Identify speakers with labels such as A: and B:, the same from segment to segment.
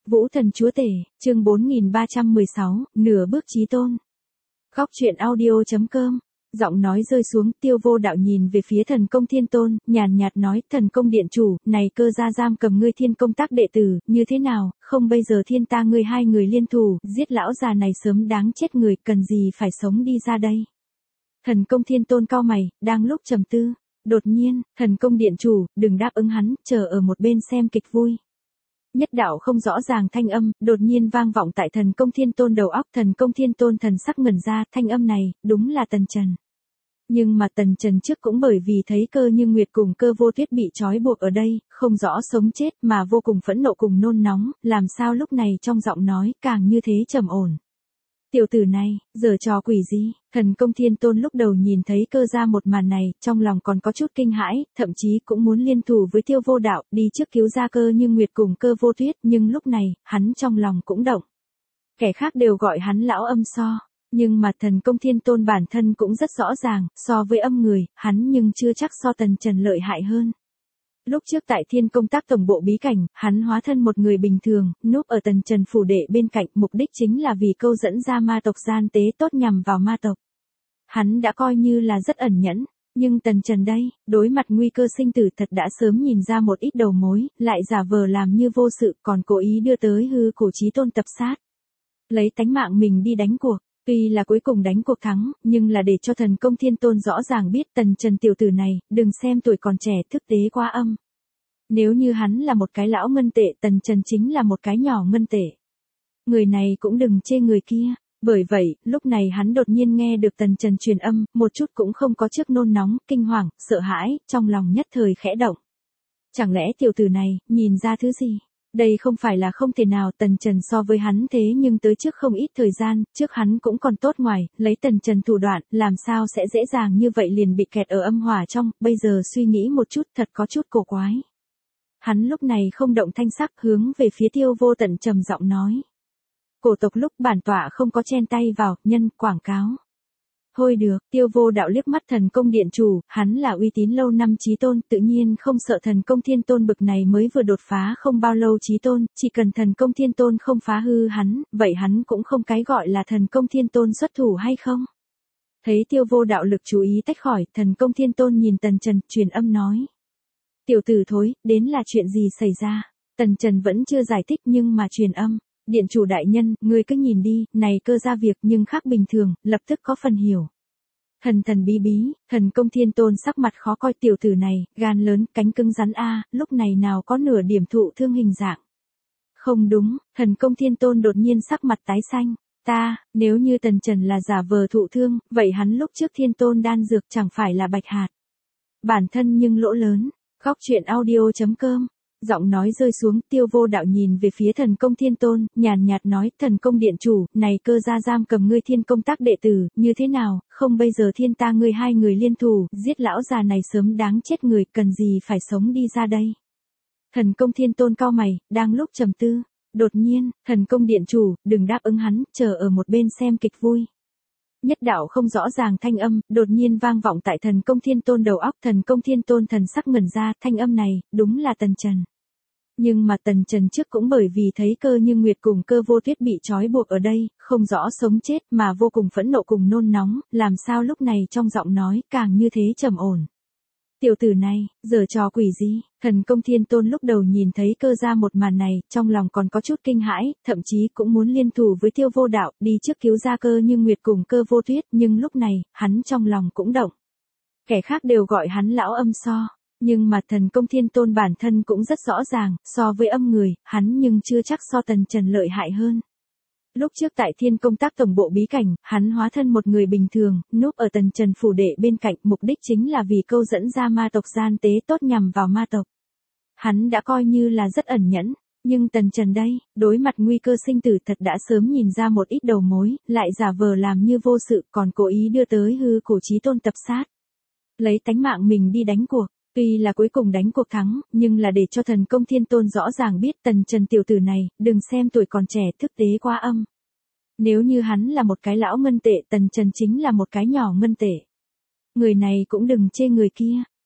A: Vũ Thần Chúa Tể, chương 4316, nửa bước chí tôn. Góc truyện audio.com. Giọng nói rơi xuống, Tiêu Vô Đạo nhìn về phía Thần Công Thiên Tôn, nhàn nhạt nói, Thần Công Điện Chủ, này Cơ gia giam cầm ngươi Thiên Công Tác đệ tử, như thế nào, không bây giờ thiên ta ngươi hai người liên thủ, giết lão già này sớm đáng chết người, cần gì phải sống đi ra đây. Thần Công Thiên Tôn cau mày, đang lúc trầm tư, đột nhiên, Thần Công Điện Chủ, đừng đáp ứng hắn, chờ ở một bên xem kịch vui. Nhất đạo không rõ ràng thanh âm, đột nhiên vang vọng tại Thần Công Thiên Tôn đầu óc. Thần Công Thiên Tôn thần sắc ngẩn ra, thanh âm này, đúng là Tần Trần. Nhưng mà Tần Trần trước cũng bởi vì thấy Cơ Như Nguyệt cùng Cơ Vô Tuyết bị trói buộc ở đây, không rõ sống chết mà vô cùng phẫn nộ cùng nôn nóng, làm sao lúc này trong giọng nói càng như thế trầm ổn. Tiểu tử này, giở trò quỷ gì? Thần Công Thiên Tôn lúc đầu nhìn thấy Cơ gia một màn này, trong lòng còn có chút kinh hãi, thậm chí cũng muốn liên thủ với Tiêu Vô Đạo, đi trước cứu ra Cơ Như Nguyệt cùng Cơ Vô Tuyết, nhưng lúc này, hắn trong lòng cũng động. Kẻ khác đều gọi hắn lão âm so, nhưng mà Thần Công Thiên Tôn bản thân cũng rất rõ ràng, so với âm người, hắn nhưng chưa chắc so Tần Trần lợi hại hơn. Lúc trước tại Thiên Công Tác tổng bộ bí cảnh, hắn hóa thân một người bình thường, núp ở Tần Trần phủ đệ bên cạnh, mục đích chính là vì câu dẫn ra ma tộc gian tế tốt nhằm vào ma tộc. Hắn đã coi như là rất ẩn nhẫn, nhưng Tần Trần đây, đối mặt nguy cơ sinh tử thật đã sớm nhìn ra một ít đầu mối, lại giả vờ làm như vô sự, còn cố ý đưa tới hư cổ chí tôn tập sát. Lấy tánh mạng mình đi đánh cuộc. Tuy là cuối cùng đánh cuộc thắng, nhưng là để cho Thần Công Thiên Tôn rõ ràng biết Tần Trần tiểu tử này, đừng xem tuổi còn trẻ thức tế quá âm. Nếu như hắn là một cái lão ngân tệ, Tần Trần chính là một cái nhỏ ngân tệ. Người này cũng đừng chê người kia. Bởi vậy, lúc này hắn đột nhiên nghe được Tần Trần truyền âm, một chút cũng không có trước nôn nóng, kinh hoàng, sợ hãi, trong lòng nhất thời khẽ động. Chẳng lẽ tiểu tử này, nhìn ra thứ gì? Đây không phải là không thể nào, Tần Trần so với hắn thế nhưng tới trước không ít thời gian, trước hắn cũng còn tốt ngoài, lấy Tần Trần thủ đoạn, làm sao sẽ dễ dàng như vậy liền bị kẹt ở âm hỏa trong, bây giờ suy nghĩ một chút thật có chút cổ quái. Hắn lúc này không động thanh sắc hướng về phía Tiêu Vô Tận trầm giọng nói. Cổ tộc lúc bản tọa không có chen tay vào, nhân, quảng cáo. Thôi được, Tiêu Vô Đạo liếc mắt Thần Công Điện Chủ, hắn là uy tín lâu năm chí tôn, tự nhiên không sợ Thần Công Thiên Tôn bực này mới vừa đột phá không bao lâu chí tôn, chỉ cần Thần Công Thiên Tôn không phá hư hắn, vậy hắn cũng không cái gọi là Thần Công Thiên Tôn xuất thủ hay không. Thấy Tiêu Vô Đạo lực chú ý tách khỏi, Thần Công Thiên Tôn nhìn Tần Trần, truyền âm nói. Tiểu tử thối, đến là chuyện gì xảy ra? Tần Trần vẫn chưa giải thích nhưng mà truyền âm. Điện chủ đại nhân, ngươi cứ nhìn đi, này Cơ gia việc nhưng khác bình thường, lập tức có phần hiểu. Thần thần bí bí, Thần Công Thiên Tôn sắc mặt khó coi, tiểu tử này, gan lớn, cánh cứng rắn a, lúc này nào có nửa điểm thụ thương hình dạng. Không đúng, Thần Công Thiên Tôn đột nhiên sắc mặt tái xanh. Nếu như Tần Trần là giả vờ thụ thương, vậy hắn lúc trước Thiên Tôn đan dược chẳng phải là bạch hạt. Bản thân nhưng lỗ lớn. Góc truyện audio.com. Giọng nói rơi xuống, Tiêu Vô Đạo nhìn về phía Thần Công Thiên Tôn, nhàn nhạt nói, Thần Công Điện Chủ, này Cơ gia giam cầm ngươi Thiên Công Tác đệ tử, như thế nào, không bây giờ thiên ta ngươi hai người liên thủ, giết lão già này sớm đáng chết người, cần gì phải sống đi ra đây. Thần Công Thiên Tôn cau mày, đang lúc trầm tư, đột nhiên, Thần Công Điện Chủ, đừng đáp ứng hắn, chờ ở một bên xem kịch vui. Nhất đạo không rõ ràng thanh âm, đột nhiên vang vọng tại Thần Công Thiên Tôn đầu óc. Thần Công Thiên Tôn thần sắc ngẩn ra, thanh âm này, đúng là Tần Trần. Nhưng mà Tần Trần trước cũng bởi vì thấy Cơ Như Nguyệt cùng Cơ Vô Tuyết bị trói buộc ở đây, không rõ sống chết mà vô cùng phẫn nộ cùng nôn nóng, làm sao lúc này trong giọng nói càng như thế trầm ổn. Tiểu tử này, giở trò quỷ gì? Thần Công Thiên Tôn lúc đầu nhìn thấy Cơ gia một màn này, trong lòng còn có chút kinh hãi, thậm chí cũng muốn liên thủ với Tiêu Vô Đạo, đi trước cứu ra Cơ Như Nguyệt cùng Cơ Vô Tuyết, nhưng lúc này, hắn trong lòng cũng động. Kẻ khác đều gọi hắn lão âm so, nhưng mà Thần Công Thiên Tôn bản thân cũng rất rõ ràng, so với âm người, hắn nhưng chưa chắc so Tần Trần lợi hại hơn. Lúc trước tại Thiên Công Tác tổng bộ bí cảnh, hắn hóa thân một người bình thường, núp ở Tần Trần phủ đệ bên cạnh, mục đích chính là vì câu dẫn ra ma tộc gian tế tốt nhằm vào ma tộc. Hắn đã coi như là rất ẩn nhẫn, nhưng Tần Trần đây, đối mặt nguy cơ sinh tử thật đã sớm nhìn ra một ít đầu mối, lại giả vờ làm như vô sự, còn cố ý đưa tới hư cổ chí tôn tập sát. Lấy tánh mạng mình đi đánh cuộc. Tuy là cuối cùng đánh cuộc thắng, nhưng là để cho Thần Công Thiên Tôn rõ ràng biết Tần Trần tiểu tử này, đừng xem tuổi còn trẻ thức tế quá âm. Nếu như hắn là một cái lão ngân tệ, Tần Trần chính là một cái nhỏ ngân tệ. Người này cũng đừng chê người kia.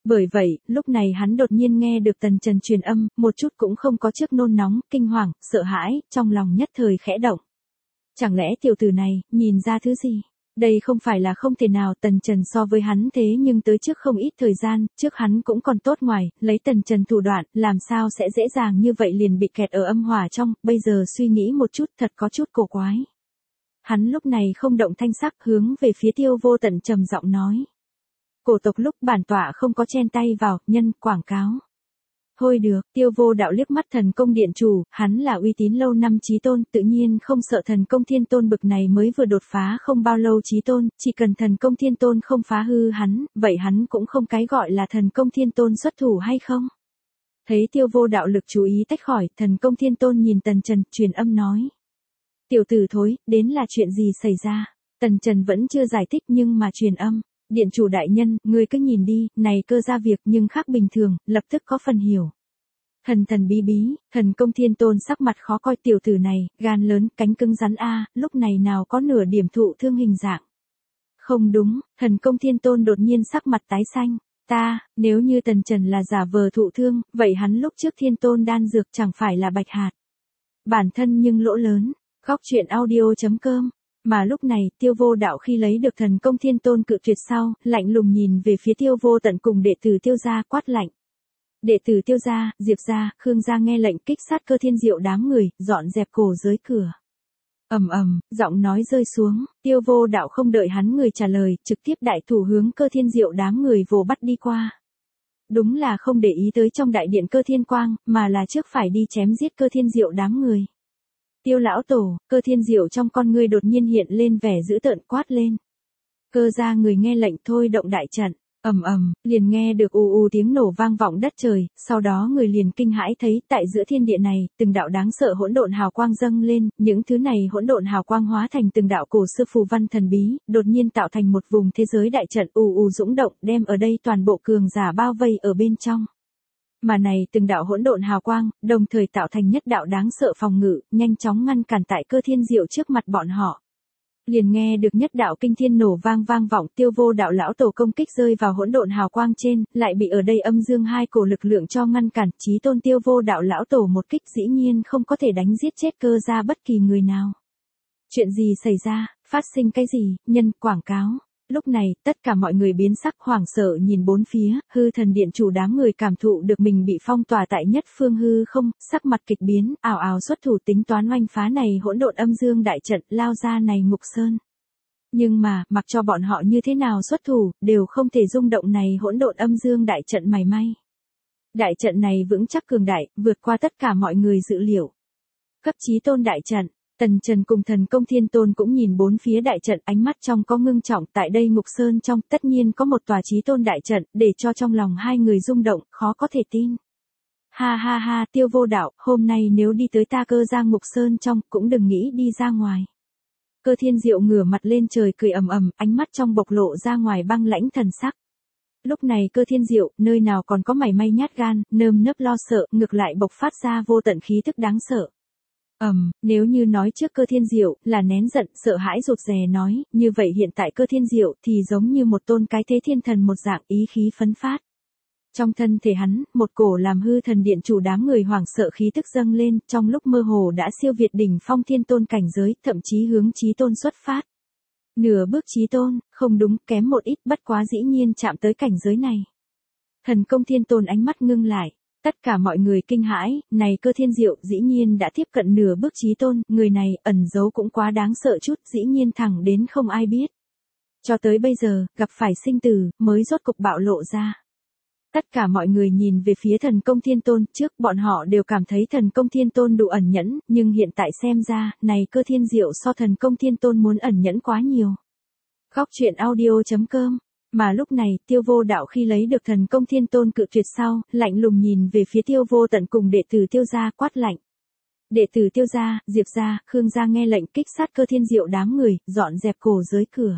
A: Bởi vậy, lúc này hắn đột nhiên nghe được Tần Trần truyền âm, một chút cũng không có trước nôn nóng, kinh hoàng, sợ hãi, trong lòng nhất thời khẽ động. Chẳng lẽ tiểu tử này, nhìn ra thứ gì? Đây không phải là không thể nào, Tần Trần so với hắn thế nhưng tới trước không ít thời gian, trước hắn cũng còn tốt ngoài, lấy Tần Trần thủ đoạn, làm sao sẽ dễ dàng như vậy liền bị kẹt ở âm hỏa trong, bây giờ suy nghĩ một chút thật có chút cổ quái. Hắn lúc này không động thanh sắc hướng về phía Tiêu Vô Tận trầm giọng nói. Cổ tộc lúc bản tọa không có chen tay vào, nhân, quảng cáo. Thôi được, Tiêu Vô Đạo liếc mắt Thần Công điện chủ, hắn là uy tín lâu năm chí tôn, tự nhiên không sợ Thần Công Thiên Tôn bực này mới vừa đột phá không bao lâu chí tôn, chỉ cần Thần Công Thiên Tôn không phá hư hắn, vậy hắn cũng không cái gọi là Thần Công Thiên Tôn xuất thủ hay không. Thấy Tiêu Vô Đạo lực chú ý tách khỏi, Thần Công Thiên Tôn nhìn Tần Trần, truyền âm nói. Tiểu tử thối, đến là chuyện gì xảy ra? Tần Trần vẫn chưa giải thích nhưng mà truyền âm. Điện chủ đại nhân, ngươi cứ nhìn đi, này cơ ra việc nhưng khác bình thường, lập tức có phần hiểu. Thần thần bí bí, Thần Công Thiên Tôn sắc mặt khó coi, tiểu tử này, gan lớn, cánh cứng rắn a, lúc này nào có nửa điểm thụ thương hình dạng. Không đúng, Thần Công Thiên Tôn đột nhiên sắc mặt tái xanh. Nếu như Tần Trần là giả vờ thụ thương, vậy hắn lúc trước Thiên Tôn đan dược chẳng phải là bạch hạt. Bản thân nhưng lỗ lớn, góc truyện audio.com. Mà lúc này, Tiêu Vô Đạo khi lấy được Thần Công Thiên Tôn cự tuyệt sau, lạnh lùng nhìn về phía Tiêu Vô Tận cùng đệ tử Tiêu gia quát lạnh. Đệ tử Tiêu gia, Diệp gia, Khương gia nghe lệnh kích sát Cơ Thiên Diệu đám người, dọn dẹp cổ dưới cửa. Giọng nói rơi xuống, Tiêu Vô Đạo không đợi hắn người trả lời, trực tiếp đại thủ hướng Cơ Thiên Diệu đám người vồ bắt đi qua. Đúng là không để ý tới trong đại điện Cơ Thiên Quang, mà là trước phải đi chém giết Cơ Thiên Diệu đám người. Tiêu lão tổ, Cơ Thiên Diệu trong con ngươi đột nhiên hiện lên vẻ dữ tợn quát lên. Cơ gia người nghe lệnh thôi động đại trận, liền nghe được ù tiếng nổ vang vọng đất trời, sau đó người liền kinh hãi thấy tại giữa thiên địa này, từng đạo đáng sợ hỗn độn hào quang dâng lên, những thứ này hỗn độn hào quang hóa thành từng đạo cổ xưa phù văn thần bí, đột nhiên tạo thành một vùng thế giới đại trận dũng động, đem ở đây toàn bộ cường giả bao vây ở bên trong. Mà này từng đạo hỗn độn hào quang, đồng thời tạo thành nhất đạo đáng sợ phòng ngự, nhanh chóng ngăn cản tại Cơ Thiên Diệu trước mặt bọn họ. Liền nghe được nhất đạo kinh thiên nổ vang vọng, Tiêu Vô Đạo lão tổ công kích rơi vào hỗn độn hào quang trên, lại bị ở đây âm dương hai cổ lực lượng cho ngăn cản, chí tôn Tiêu Vô Đạo lão tổ một kích dĩ nhiên không có thể đánh giết chết Cơ gia bất kỳ người nào. Chuyện gì xảy ra, phát sinh cái gì, nhân, quảng cáo. Lúc này, tất cả mọi người biến sắc hoảng sợ nhìn bốn phía, hư thần điện chủ đám người cảm thụ được mình bị phong tỏa tại nhất phương hư không, sắc mặt kịch biến, ảo ảo xuất thủ tính toán oanh phá này hỗn độn âm dương đại trận, lao ra này ngục sơn. Nhưng mà, mặc cho bọn họ như thế nào xuất thủ, đều không thể rung động này hỗn độn âm dương đại trận mảy may. Đại trận này vững chắc cường đại, vượt qua tất cả mọi người dự liệu. Cấp chí tôn đại trận. Tần Trần cùng Thần Công Thiên Tôn cũng nhìn bốn phía đại trận, ánh mắt trong có ngưng trọng, tại đây ngục sơn trong tất nhiên có một tòa chí tôn đại trận, để cho trong lòng hai người rung động, khó có thể tin. Ha, Tiêu Vô Đạo, hôm nay nếu đi tới ta Cơ gia ngục sơn trong, cũng đừng nghĩ đi ra ngoài. Cơ Thiên Diệu ngửa mặt lên trời cười ánh mắt trong bộc lộ ra ngoài băng lãnh thần sắc. Lúc này Cơ Thiên Diệu, nơi nào còn có mảy may nhát gan, nơm nớp lo sợ, ngược lại bộc phát ra vô tận khí tức đáng sợ. Nếu như nói trước Cơ Thiên Diệu là nén giận, sợ hãi rụt rè nói, như vậy hiện tại Cơ Thiên Diệu thì giống như một tôn cái thế thiên thần một dạng ý khí phấn phát. Trong thân thể hắn, một cổ làm hư thần điện chủ đám người hoảng sợ khí tức dâng lên, trong lúc mơ hồ đã siêu việt đỉnh phong thiên tôn cảnh giới, thậm chí hướng chí tôn xuất phát. Nửa bước chí tôn, không đúng, kém một ít, bất quá dĩ nhiên chạm tới cảnh giới này. Thần Công Thiên Tôn ánh mắt ngưng lại. Tất cả mọi người kinh hãi, này Cơ Thiên Diệu dĩ nhiên đã tiếp cận nửa bước chí tôn, người này ẩn giấu cũng quá đáng sợ chút, dĩ nhiên thẳng đến không ai biết. Cho tới bây giờ, gặp phải sinh tử, mới rốt cục bạo lộ ra. Tất cả mọi người nhìn về phía Thần Công Thiên Tôn, trước bọn họ đều cảm thấy Thần Công Thiên Tôn đủ ẩn nhẫn, nhưng hiện tại xem ra, này Cơ Thiên Diệu so Thần Công Thiên Tôn muốn ẩn nhẫn quá nhiều. Góc truyện audio.com. Mà lúc này, Tiêu Vô Đạo khi lấy được Thần Công Thiên Tôn cự tuyệt sau, lạnh lùng nhìn về phía Tiêu Vô Tận cùng đệ tử Tiêu gia quát lạnh. Đệ tử Tiêu gia, Diệp gia, Khương gia nghe lệnh kích sát Cơ Thiên Diệu đám người, dọn dẹp cổ dưới cửa.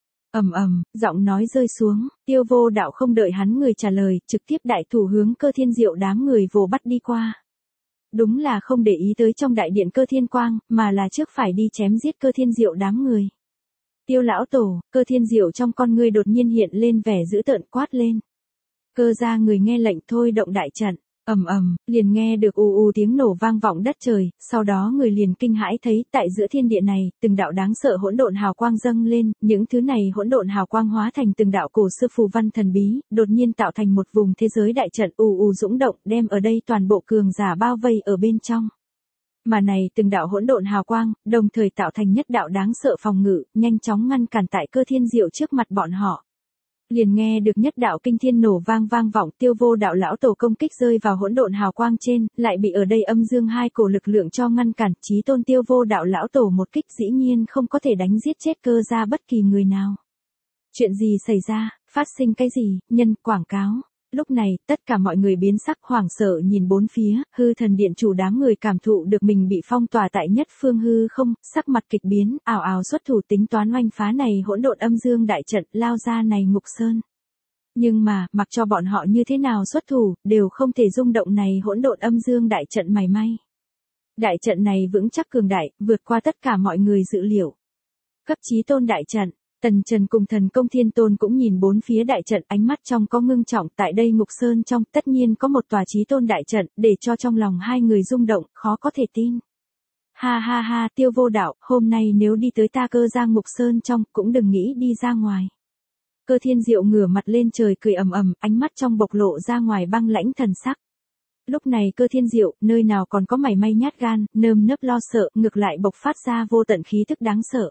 A: Giọng nói rơi xuống, Tiêu Vô Đạo không đợi hắn người trả lời, trực tiếp đại thủ hướng Cơ Thiên Diệu đám người vồ bắt đi qua. Đúng là không để ý tới trong đại điện Cơ Thiên Quang, mà là trước phải đi chém giết Cơ Thiên Diệu đám người. Tiêu lão tổ, Cơ Thiên Diệu trong con ngươi đột nhiên hiện lên vẻ dữ tợn quát lên. Cơ gia người nghe lệnh thôi động đại trận. Ầm ầm, liền nghe được ù ù tiếng nổ vang vọng đất trời, sau đó người liền kinh hãi thấy tại giữa thiên địa này, từng đạo đáng sợ hỗn độn hào quang dâng lên, những thứ này hỗn độn hào quang hóa thành từng đạo cổ xưa phù văn thần bí, đột nhiên tạo thành một vùng thế giới đại trận ù ù dũng động, đem ở đây toàn bộ cường giả bao vây ở bên trong. Mà này từng đạo hỗn độn hào quang, đồng thời tạo thành nhất đạo đáng sợ phòng ngự, nhanh chóng ngăn cản tại Cơ Thiên Diệu trước mặt bọn họ. Liền nghe được nhất đạo kinh thiên nổ vang vang vọng, Tiêu Vô đạo lão tổ công kích rơi vào hỗn độn hào quang trên, lại bị ở đây âm dương hai cổ lực lượng cho ngăn cản, chí tôn Tiêu Vô đạo lão tổ một kích dĩ nhiên không có thể đánh giết chết Cơ gia bất kỳ người nào. Chuyện gì xảy ra, phát sinh cái gì, nhân quảng cáo. Lúc này, tất cả mọi người biến sắc hoảng sợ nhìn bốn phía, hư thần điện chủ đám người cảm thụ được mình bị phong tỏa tại nhất phương hư không, sắc mặt kịch biến, ảo ảo xuất thủ tính toán oanh phá này hỗn độn âm dương đại trận, lao ra này ngục sơn. Nhưng mà, mặc cho bọn họ như thế nào xuất thủ, đều không thể rung động này hỗn độn âm dương đại trận mảy may. Đại trận này vững chắc cường đại, vượt qua tất cả mọi người dự liệu. Cấp chí tôn đại trận. Tần Trần cùng Thần Công Thiên Tôn cũng nhìn bốn phía đại trận, ánh mắt trong có ngưng trọng, tại đây ngục sơn trong tất nhiên có một tòa chí tôn đại trận, để cho trong lòng hai người rung động, khó có thể tin. Ha ha ha, Tiêu Vô đạo, hôm nay nếu đi tới ta Cơ gia ngục sơn trong, cũng đừng nghĩ đi ra ngoài. Cơ Thiên Diệu ngửa mặt lên trời cười ầm ầm, ánh mắt trong bộc lộ ra ngoài băng lãnh thần sắc. Lúc này Cơ Thiên Diệu, nơi nào còn có mảy may nhát gan, nơm nớp lo sợ, ngược lại bộc phát ra vô tận khí tức đáng sợ.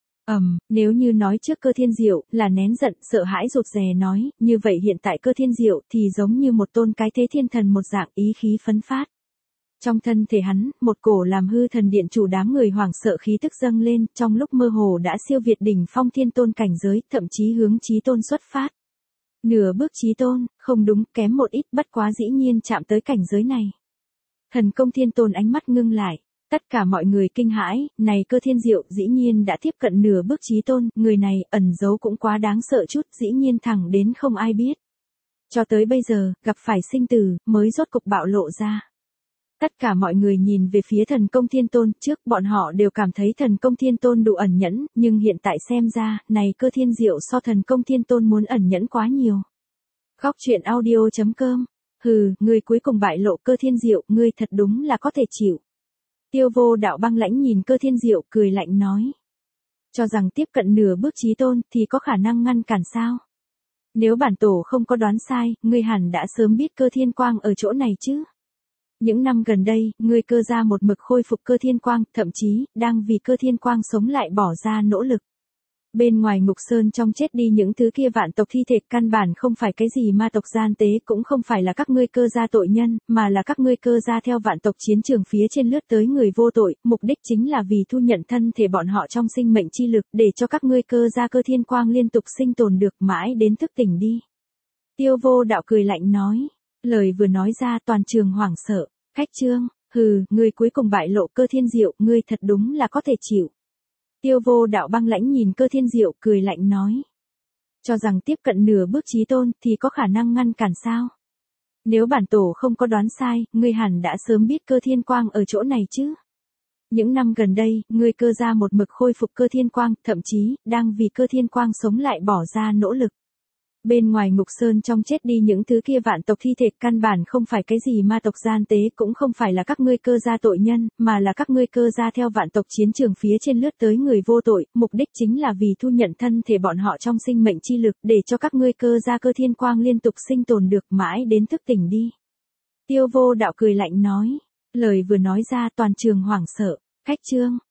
A: Nếu như nói trước Cơ Thiên Diệu là nén giận, sợ hãi rụt rè nói, như vậy hiện tại Cơ Thiên Diệu thì giống như một tôn cái thế thiên thần một dạng ý khí phấn phát. Trong thân thể hắn, một cổ làm hư thần điện chủ đám người hoảng sợ khí tức dâng lên, trong lúc mơ hồ đã siêu việt đỉnh phong thiên tôn cảnh giới, thậm chí hướng chí tôn xuất phát. Nửa bước chí tôn, không đúng, kém một ít, bất quá dĩ nhiên chạm tới cảnh giới này. Thần Công Thiên Tôn ánh mắt ngưng lại. Tất cả mọi người kinh hãi, này Cơ Thiên Diệu dĩ nhiên đã tiếp cận nửa bước chí tôn, người này ẩn giấu cũng quá đáng sợ chút, dĩ nhiên thẳng đến không ai biết. Cho tới bây giờ, gặp phải sinh tử, mới rốt cục bạo lộ ra. Tất cả mọi người nhìn về phía Thần Công Thiên Tôn, trước bọn họ đều cảm thấy Thần Công Thiên Tôn đủ ẩn nhẫn, nhưng hiện tại xem ra, này Cơ Thiên Diệu so Thần Công Thiên Tôn muốn ẩn nhẫn quá nhiều. Khóc chuyện audio.com. Hừ, ngươi cuối cùng bại lộ Cơ Thiên Diệu, ngươi thật đúng là có thể chịu. Tiêu Vô đạo băng lãnh nhìn Cơ Thiên Diệu cười lạnh nói. Cho rằng tiếp cận nửa bước chí tôn thì có khả năng ngăn cản sao? Nếu bản tổ không có đoán sai, ngươi hẳn đã sớm biết Cơ Thiên Quang ở chỗ này chứ? Những năm gần đây, ngươi Cơ gia một mực khôi phục Cơ Thiên Quang, thậm chí, đang vì Cơ Thiên Quang sống lại bỏ ra nỗ lực. Bên ngoài ngục sơn trong chết đi những thứ kia vạn tộc thi thể, căn bản không phải cái gì ma tộc gian tế, cũng không phải là các ngươi Cơ gia tội nhân, mà là các ngươi Cơ gia theo vạn tộc chiến trường phía trên lướt tới người vô tội, mục đích chính là vì thu nhận thân thể bọn họ trong sinh mệnh chi lực, để cho các ngươi Cơ gia Cơ Thiên Quang liên tục sinh tồn được mãi đến thức tỉnh đi. Tiêu Vô đạo cười lạnh nói, lời vừa nói ra toàn trường hoảng sợ, khách trương, hừ, ngươi cuối cùng bại lộ Cơ Thiên Diệu, ngươi thật đúng là có thể chịu. Tiêu Vô đạo băng lãnh nhìn Cơ Thiên Diệu cười lạnh nói. Cho rằng tiếp cận nửa bước chí tôn thì có khả năng ngăn cản sao? Nếu bản tổ không có đoán sai, ngươi hẳn đã sớm biết Cơ Thiên Quang ở chỗ này chứ? Những năm gần đây, ngươi Cơ gia một mực khôi phục Cơ Thiên Quang, thậm chí, đang vì Cơ Thiên Quang sống lại bỏ ra nỗ lực. Bên ngoài ngục sơn trong chết đi những thứ kia vạn tộc thi thể, căn bản không phải cái gì ma tộc gian tế, cũng không phải là các ngươi Cơ gia tội nhân, mà là các ngươi Cơ gia theo vạn tộc chiến trường phía trên lướt tới người vô tội, mục đích chính là vì thu nhận thân thể bọn họ trong sinh mệnh chi lực, để cho các ngươi Cơ gia Cơ Thiên Quang liên tục sinh tồn được mãi đến thức tỉnh đi. Tiêu Vô đạo cười lạnh nói, lời vừa nói ra toàn trường hoảng sợ, khách trương,